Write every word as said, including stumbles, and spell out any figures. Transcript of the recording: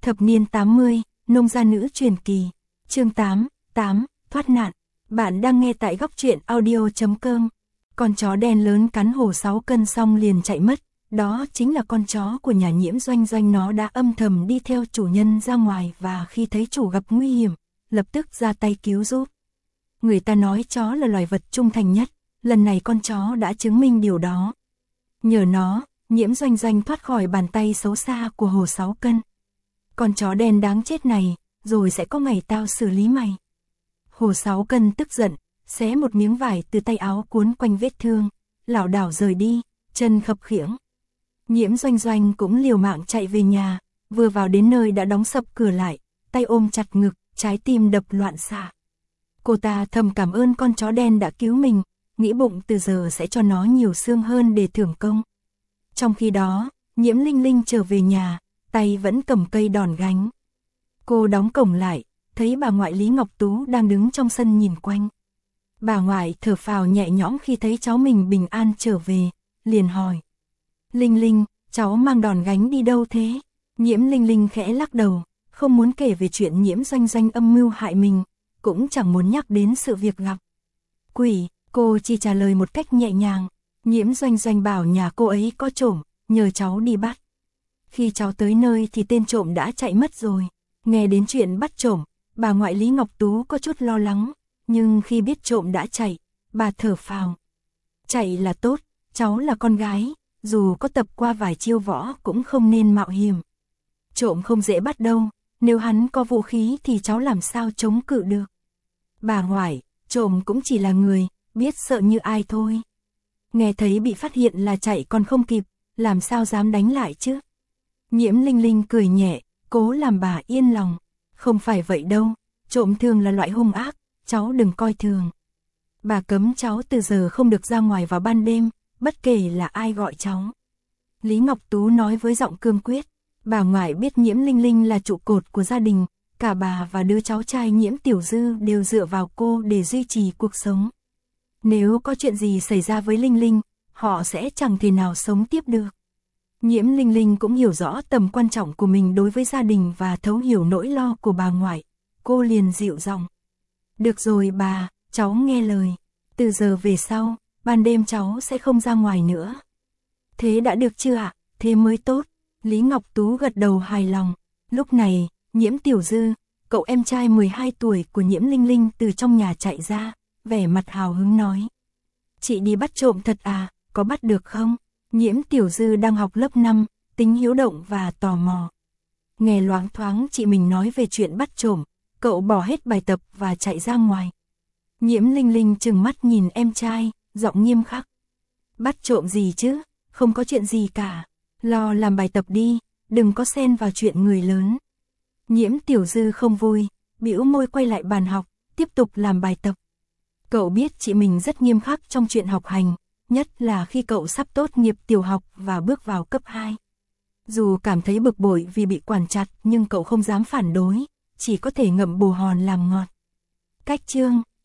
Thập niên tám mươi, nông gia nữ truyền kỳ. Chương tám, tám, thoát nạn. Bạn đang nghe tại góc truyện audio chấm com. Con chó đen lớn cắn hổ sáu cân xong liền chạy mất. Đó chính là con chó của nhà Nhiễm Doanh Doanh. Nó đã âm thầm đi theo chủ nhân ra ngoài và khi thấy chủ gặp nguy hiểm, lập tức ra tay cứu giúp. Người ta nói chó là loài vật trung thành nhất, lần này con chó đã chứng minh điều đó. Nhờ nó, Nhiễm Doanh Doanh thoát khỏi bàn tay xấu xa của hổ sáu cân. Con chó đen đáng chết này, rồi sẽ có ngày tao xử lý mày. Hổ sáu cân tức giận, xé một miếng vải từ tay áo cuốn quanh vết thương, lảo đảo rời đi, chân khập khiễng. Nhiễm Doanh Doanh cũng liều mạng chạy về nhà, vừa vào đến nơi đã đóng sập cửa lại, tay ôm chặt ngực, trái tim đập loạn xạ. Cô ta thầm cảm ơn con chó đen đã cứu mình, nghĩ bụng từ giờ sẽ cho nó nhiều xương hơn để thưởng công. Trong khi đó, Nhiễm Linh Linh trở về nhà, tay vẫn cầm cây đòn gánh. Cô đóng cổng lại, thấy bà ngoại Lý Ngọc Tú đang đứng trong sân nhìn quanh. Bà ngoại thở phào nhẹ nhõm khi thấy cháu mình bình an trở về, liền hỏi. Linh Linh, cháu mang đòn gánh đi đâu thế? Nhiễm Linh Linh khẽ lắc đầu, không muốn kể về chuyện Nhiễm Doanh Doanh âm mưu hại mình, cũng chẳng muốn nhắc đến sự việc gặp quỷ, cô chỉ trả lời một cách nhẹ nhàng. Nhiễm Doanh Doanh bảo nhà cô ấy có trộm, nhờ cháu đi bắt. Khi cháu tới nơi thì tên trộm đã chạy mất rồi. Nghe đến chuyện bắt trộm, bà ngoại Lý Ngọc Tú có chút lo lắng, nhưng khi biết trộm đã chạy, bà thở phào. Chạy là tốt, cháu là con gái, dù có tập qua vài chiêu võ cũng không nên mạo hiểm. Trộm không dễ bắt đâu, nếu hắn có vũ khí thì cháu làm sao chống cự được. Bà ngoại, trộm cũng chỉ là người, biết sợ như ai thôi. Nghe thấy bị phát hiện là chạy còn không kịp, làm sao dám đánh lại chứ? Nhiễm Linh Linh cười nhẹ, cố làm bà yên lòng. Không phải vậy đâu, trộm thường là loại hung ác, cháu đừng coi thường. Bà cấm cháu từ giờ không được ra ngoài vào ban đêm, bất kể là ai gọi cháu. Lý Ngọc Tú nói với giọng cương quyết. Bà ngoại biết Nhiễm Linh Linh là trụ cột của gia đình, cả bà và đứa cháu trai Nhiễm Tiểu Dư đều dựa vào cô để duy trì cuộc sống. Nếu có chuyện gì xảy ra với Linh Linh, họ sẽ chẳng thể nào sống tiếp được. Nhiễm Linh Linh cũng hiểu rõ tầm quan trọng của mình đối với gia đình và thấu hiểu nỗi lo của bà ngoại. Cô liền dịu giọng. Được rồi bà, cháu nghe lời. Từ giờ về sau, ban đêm cháu sẽ không ra ngoài nữa. Thế đã được chưa ạ? Thế mới tốt. Lý Ngọc Tú gật đầu hài lòng. Lúc này, Nhiễm Tiểu Dư, cậu em trai mười hai tuổi của Nhiễm Linh Linh từ trong nhà chạy ra, vẻ mặt hào hứng nói. Chị đi bắt trộm thật à, có bắt được không? Nhiễm Tiểu Dư đang học lớp năm, tính hiếu động và tò mò. Nghe loáng thoáng chị mình nói về chuyện bắt trộm, cậu bỏ hết bài tập và chạy ra ngoài. Nhiễm Linh Linh trừng mắt nhìn em trai, giọng nghiêm khắc. Bắt trộm gì chứ, không có chuyện gì cả. Lo làm bài tập đi, đừng có xen vào chuyện người lớn. Nhiễm Tiểu Dư không vui, bĩu môi quay lại bàn học, tiếp tục làm bài tập. Cậu biết chị mình rất nghiêm khắc trong chuyện học hành, nhất là khi cậu sắp tốt nghiệp tiểu học và bước vào cấp hai. Dù cảm thấy bực bội vì bị quản chặt nhưng cậu không dám phản đối, chỉ có thể ngậm bồ hòn làm ngọt. Cách chương